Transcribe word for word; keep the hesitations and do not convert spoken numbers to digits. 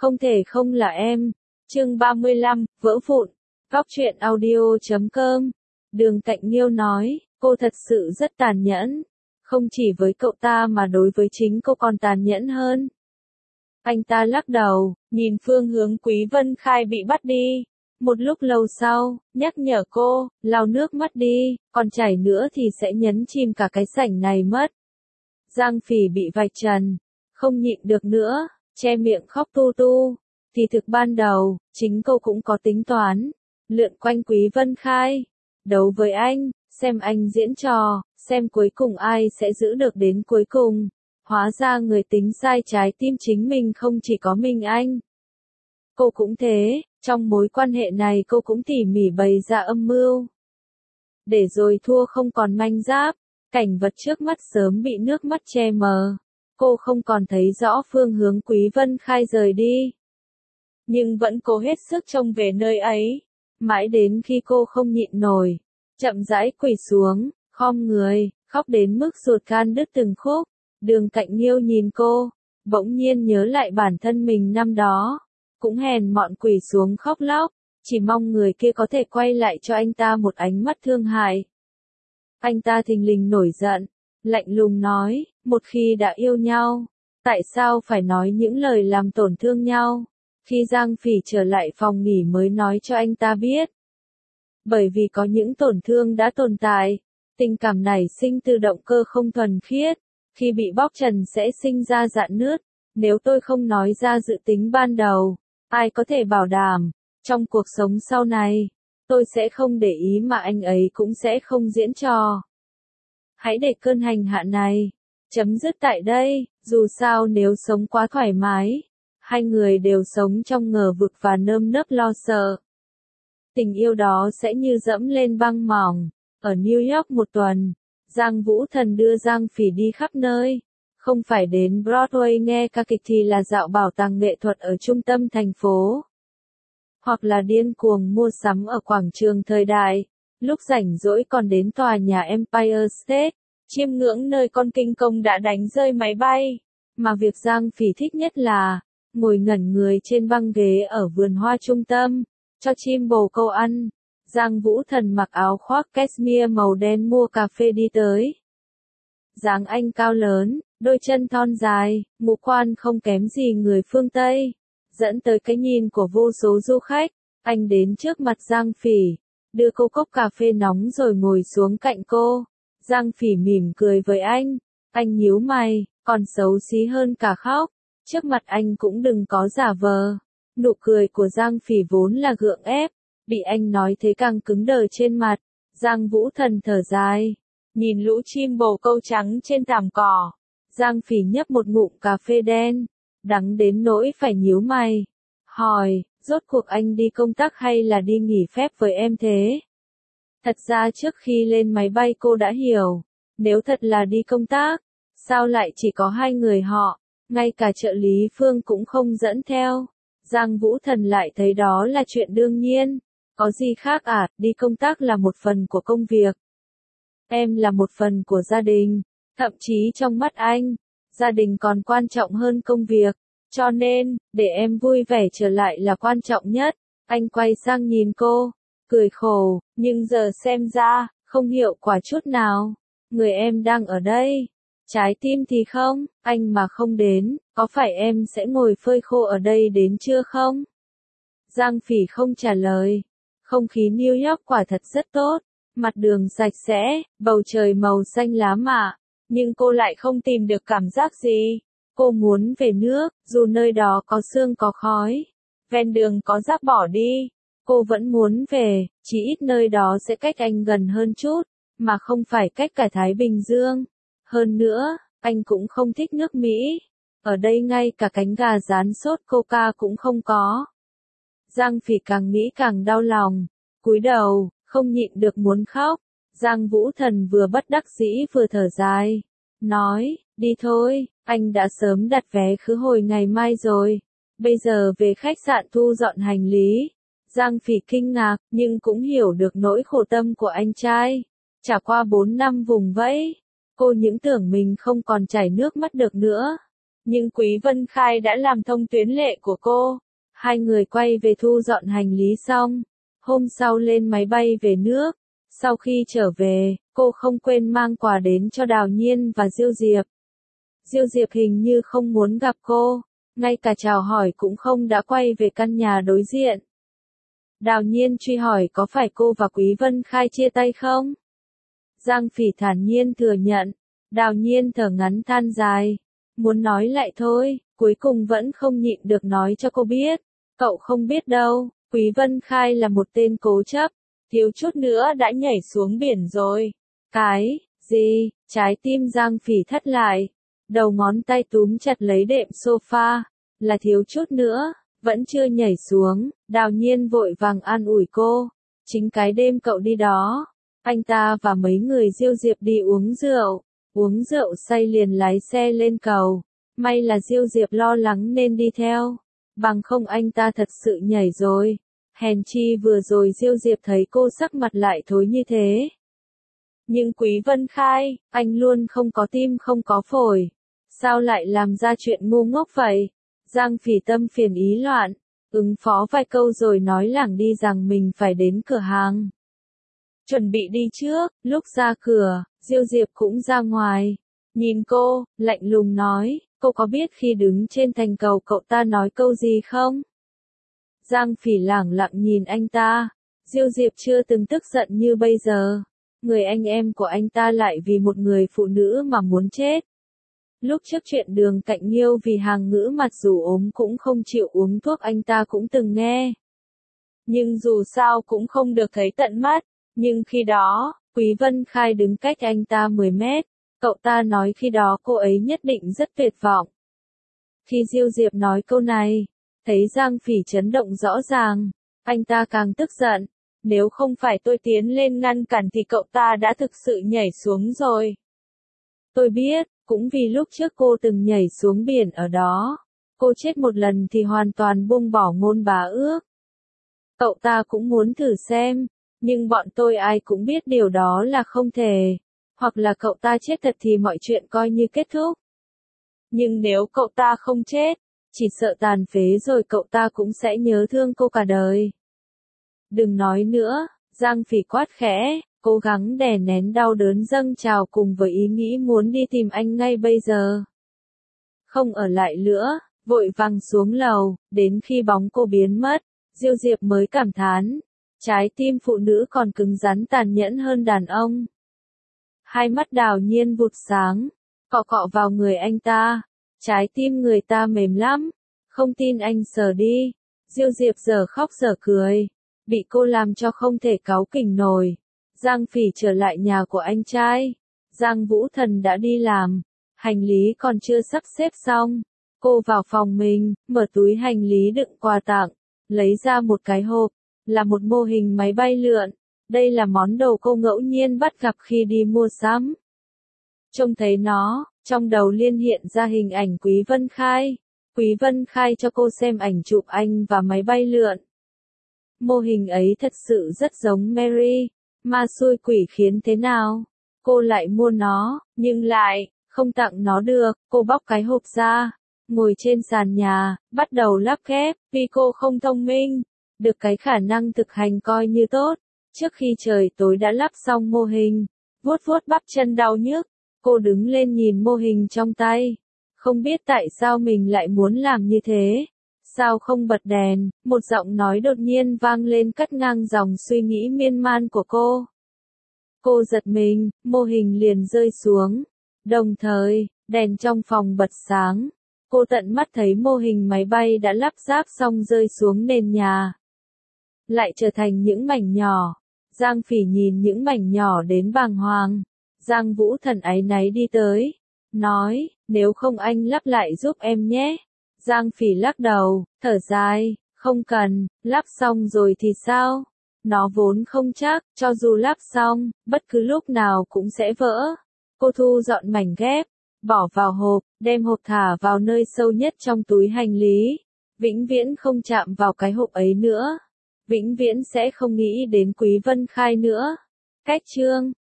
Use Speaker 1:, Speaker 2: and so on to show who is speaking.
Speaker 1: Không thể không là em. Chương ba mươi lăm, vỡ vụn. Góc truyện audio chấm com. Đường Cạnh Nghiêu nói, cô thật sự rất tàn nhẫn. Không chỉ với cậu ta mà đối với chính cô còn tàn nhẫn hơn. Anh ta lắc đầu, nhìn phương hướng Quý Vân Khai bị bắt đi. Một lúc lâu sau, nhắc nhở cô, lau nước mắt đi, còn chảy nữa thì sẽ nhấn chìm cả cái sảnh này mất. Giang Phỉ bị vạch trần, không nhịn được nữa, che miệng khóc tu tu. Thì thực ban đầu, chính cô cũng có tính toán, lượn quanh Quý Vân Khai, đấu với anh, xem anh diễn trò, xem cuối cùng ai sẽ giữ được đến cuối cùng. Hóa ra người tính sai trái tim chính mình không chỉ có mình anh. Cô cũng thế, trong mối quan hệ này cô cũng tỉ mỉ bày ra âm mưu. Để rồi thua không còn manh giáp, cảnh vật trước mắt sớm bị nước mắt che mờ. Cô không còn thấy rõ phương hướng Quý Vân Khai rời đi. Nhưng vẫn cố hết sức trông về nơi ấy. Mãi đến khi cô không nhịn nổi, chậm rãi quỳ xuống, khom người, khóc đến mức ruột gan đứt từng khúc. Đường Cạnh Nghiêu nhìn cô, bỗng nhiên nhớ lại bản thân mình năm đó. Cũng hèn mọn quỳ xuống khóc lóc, chỉ mong người kia có thể quay lại cho anh ta một ánh mắt thương hại. Anh ta thình lình nổi giận, lạnh lùng nói, một khi đã yêu nhau, tại sao phải nói những lời làm tổn thương nhau? Khi Giang Phỉ trở lại phòng nghỉ mới nói cho anh ta biết. Bởi vì có những tổn thương đã tồn tại, tình cảm nảy sinh từ động cơ không thuần khiết, khi bị bóc trần sẽ sinh ra rạn nứt. Nếu tôi không nói ra dự tính ban đầu, ai có thể bảo đảm, trong cuộc sống sau này, tôi sẽ không để ý mà anh ấy cũng sẽ không diễn trò. Hãy để cơn hành hạ này chấm dứt tại đây, dù sao nếu sống quá thoải mái, hai người đều sống trong ngờ vực và nơm nớp lo sợ. Tình yêu đó sẽ như dẫm lên băng mỏng. Ở New York một tuần, Giang Vũ Thần đưa Giang Phỉ đi khắp nơi. Không phải đến Broadway nghe ca kịch thì là dạo bảo tàng nghệ thuật ở trung tâm thành phố. Hoặc là điên cuồng mua sắm ở quảng trường thời đại. Lúc rảnh rỗi còn đến tòa nhà Empire State, chiêm ngưỡng nơi con kinh công đã đánh rơi máy bay. Mà việc Giang Phỉ thích nhất là ngồi ngẩn người trên băng ghế ở vườn hoa trung tâm, cho chim bồ câu ăn. Giang Vũ Thần mặc áo khoác cashmere màu đen mua cà phê đi tới. Dáng anh cao lớn, đôi chân thon dài, ngũ quan không kém gì người phương Tây, dẫn tới cái nhìn của vô số du khách. Anh đến trước mặt Giang Phỉ, đưa cô cốc cà phê nóng rồi ngồi xuống cạnh cô. Giang Phỉ mỉm cười với anh, anh nhíu mày, còn xấu xí hơn cả khóc. Trước mặt anh cũng đừng có giả vờ. Nụ cười của Giang Phỉ vốn là gượng ép, bị anh nói thế càng cứng đờ trên mặt. Giang Vũ Thần thở dài, nhìn lũ chim bồ câu trắng trên thảm cỏ. Giang Phỉ nhấp một ngụm cà phê đen, đắng đến nỗi phải nhíu mày. Hỏi, rốt cuộc anh đi công tác hay là đi nghỉ phép với em thế? Thật ra trước khi lên máy bay cô đã hiểu, nếu thật là đi công tác, sao lại chỉ có hai người họ, ngay cả trợ lý Phương cũng không dẫn theo. Giang Vũ Thần lại thấy đó là chuyện đương nhiên. Có gì khác à, đi công tác là một phần của công việc. Em là một phần của gia đình, thậm chí trong mắt anh, gia đình còn quan trọng hơn công việc. Cho nên, để em vui vẻ trở lại là quan trọng nhất. Anh quay sang nhìn cô, cười khổ, nhưng giờ xem ra, không hiệu quả chút nào. Người em đang ở đây, trái tim thì không, anh mà không đến, có phải em sẽ ngồi phơi khô ở đây đến trưa không? Giang Phỉ không trả lời. Không khí New York quả thật rất tốt, mặt đường sạch sẽ, bầu trời màu xanh lá mạ, nhưng cô lại không tìm được cảm giác gì. Cô muốn về nước, dù nơi đó có sương có khói, ven đường có rác bỏ đi. Cô vẫn muốn về, chỉ ít nơi đó sẽ cách anh gần hơn chút, mà không phải cách cả Thái Bình Dương. Hơn nữa, anh cũng không thích nước Mỹ. Ở đây ngay cả cánh gà rán sốt coca cũng không có. Giang Phỉ càng nghĩ càng đau lòng, cúi đầu, không nhịn được muốn khóc. Giang Vũ Thần vừa bất đắc dĩ vừa thở dài, nói, đi thôi, anh đã sớm đặt vé khứ hồi ngày mai rồi, bây giờ về khách sạn thu dọn hành lý. Giang Phỉ kinh ngạc, nhưng cũng hiểu được nỗi khổ tâm của anh trai. Trải qua bốn năm vùng vẫy, cô những tưởng mình không còn chảy nước mắt được nữa. Nhưng Quý Vân Khai đã làm thông tuyến lệ của cô. Hai người quay về thu dọn hành lý xong. Hôm sau lên máy bay về nước. Sau khi trở về, cô không quên mang quà đến cho Đào Nhiên và Diêu Diệp. Diêu Diệp hình như không muốn gặp cô, ngay cả chào hỏi cũng không đã quay về căn nhà đối diện. Đào Nhiên truy hỏi có phải cô và Quý Vân Khai chia tay không? Giang Phỉ thản nhiên thừa nhận. Đào Nhiên thở ngắn than dài. Muốn nói lại thôi, cuối cùng vẫn không nhịn được nói cho cô biết. Cậu không biết đâu, Quý Vân Khai là một tên cố chấp. Thiếu chút nữa đã nhảy xuống biển rồi. Cái, gì, trái tim Giang Phỉ thắt lại. Đầu ngón tay túm chặt lấy đệm sofa. Là thiếu chút nữa, vẫn chưa nhảy xuống. Đào Nhiên vội vàng an ủi cô. Chính cái đêm cậu đi đó. Anh ta và mấy người Diêu Diệp đi uống rượu. Uống rượu say liền lái xe lên cầu. May là Diêu Diệp lo lắng nên đi theo. Bằng không anh ta thật sự nhảy rồi. Hèn chi vừa rồi Diêu Diệp thấy cô sắc mặt lại thối như thế. Nhưng Quý Vân Khai, anh luôn không có tim không có phổi. Sao lại làm ra chuyện ngu ngốc vậy? Giang Phỉ tâm phiền ý loạn. Ứng phó vài câu rồi nói lảng đi rằng mình phải đến cửa hàng. Chuẩn bị đi trước, lúc ra cửa, Diêu Diệp cũng ra ngoài. Nhìn cô, lạnh lùng nói, cô có biết khi đứng trên thành cầu cậu ta nói câu gì không? Giang Phỉ lẳng lặng nhìn anh ta. Diêu Diệp chưa từng tức giận như bây giờ. Người anh em của anh ta lại vì một người phụ nữ mà muốn chết. Lúc trước chuyện Đường Cạnh Nhiêu vì hàng ngữ mặt dù ốm cũng không chịu uống thuốc anh ta cũng từng nghe. Nhưng dù sao cũng không được thấy tận mắt. Nhưng khi đó, Quý Vân Khai đứng cách anh ta mười mét. Cậu ta nói khi đó cô ấy nhất định rất tuyệt vọng. Khi Diêu Diệp nói câu này, thấy Giang Phỉ chấn động rõ ràng, anh ta càng tức giận. Nếu không phải tôi tiến lên ngăn cản thì cậu ta đã thực sự nhảy xuống rồi. Tôi biết, cũng vì lúc trước cô từng nhảy xuống biển ở đó. Cô chết một lần thì hoàn toàn buông bỏ ngôn bá ước. Cậu ta cũng muốn thử xem, nhưng bọn tôi ai cũng biết điều đó là không thể. Hoặc là cậu ta chết thật thì mọi chuyện coi như kết thúc. Nhưng nếu cậu ta không chết, chỉ sợ tàn phế rồi cậu ta cũng sẽ nhớ thương cô cả đời. Đừng nói nữa, Giang Phỉ quát khẽ, cố gắng đè nén đau đớn dâng trào cùng với ý nghĩ muốn đi tìm anh ngay bây giờ. Không ở lại nữa, vội vàng xuống lầu, đến khi bóng cô biến mất, Diêu Diệp mới cảm thán, trái tim phụ nữ còn cứng rắn tàn nhẫn hơn đàn ông. Hai mắt Đào Nhiên vụt sáng, cọ cọ vào người anh ta, trái tim người ta mềm lắm, không tin anh sờ đi. Diêu Diệp giờ khóc giờ cười, bị cô làm cho không thể cáu kỉnh nổi. Giang Phỉ trở lại nhà của anh trai. Giang Vũ Thần đã đi làm, hành lý còn chưa sắp xếp xong. Cô vào phòng mình, mở túi hành lý đựng quà tặng, lấy ra một cái hộp, là một mô hình máy bay lượn. Đây là món đồ cô ngẫu nhiên bắt gặp khi đi mua sắm. Trông thấy nó, trong đầu liên hiện ra hình ảnh Quý Vân Khai. Quý Vân Khai cho cô xem ảnh chụp anh và máy bay lượn. Mô hình ấy thật sự rất giống Mary, ma xui quỷ khiến thế nào. Cô lại mua nó, nhưng lại, không tặng nó được. Cô bóc cái hộp ra, ngồi trên sàn nhà, bắt đầu lắp ghép. Vì cô không thông minh, được cái khả năng thực hành coi như tốt. Trước khi trời tối đã lắp xong mô hình, vuốt vuốt bắp chân đau nhức. Cô đứng lên nhìn mô hình trong tay. Không biết tại sao mình lại muốn làm như thế. Sao không bật đèn, một giọng nói đột nhiên vang lên cắt ngang dòng suy nghĩ miên man của cô. Cô giật mình, mô hình liền rơi xuống. Đồng thời, đèn trong phòng bật sáng. Cô tận mắt thấy mô hình máy bay đã lắp ráp xong rơi xuống nền nhà. Lại trở thành những mảnh nhỏ. Giang Phỉ nhìn những mảnh nhỏ đến bàng hoàng. Giang Vũ Thần áy náy đi tới. Nói, nếu không anh lắp lại giúp em nhé. Giang Phỉ lắc đầu, thở dài, không cần, lắp xong rồi thì sao? Nó vốn không chắc, cho dù lắp xong, bất cứ lúc nào cũng sẽ vỡ. Cô thu dọn mảnh ghép, bỏ vào hộp, đem hộp thả vào nơi sâu nhất trong túi hành lý. Vĩnh viễn không chạm vào cái hộp ấy nữa. Vĩnh viễn sẽ không nghĩ đến Quý Vân Khai nữa. Cách chương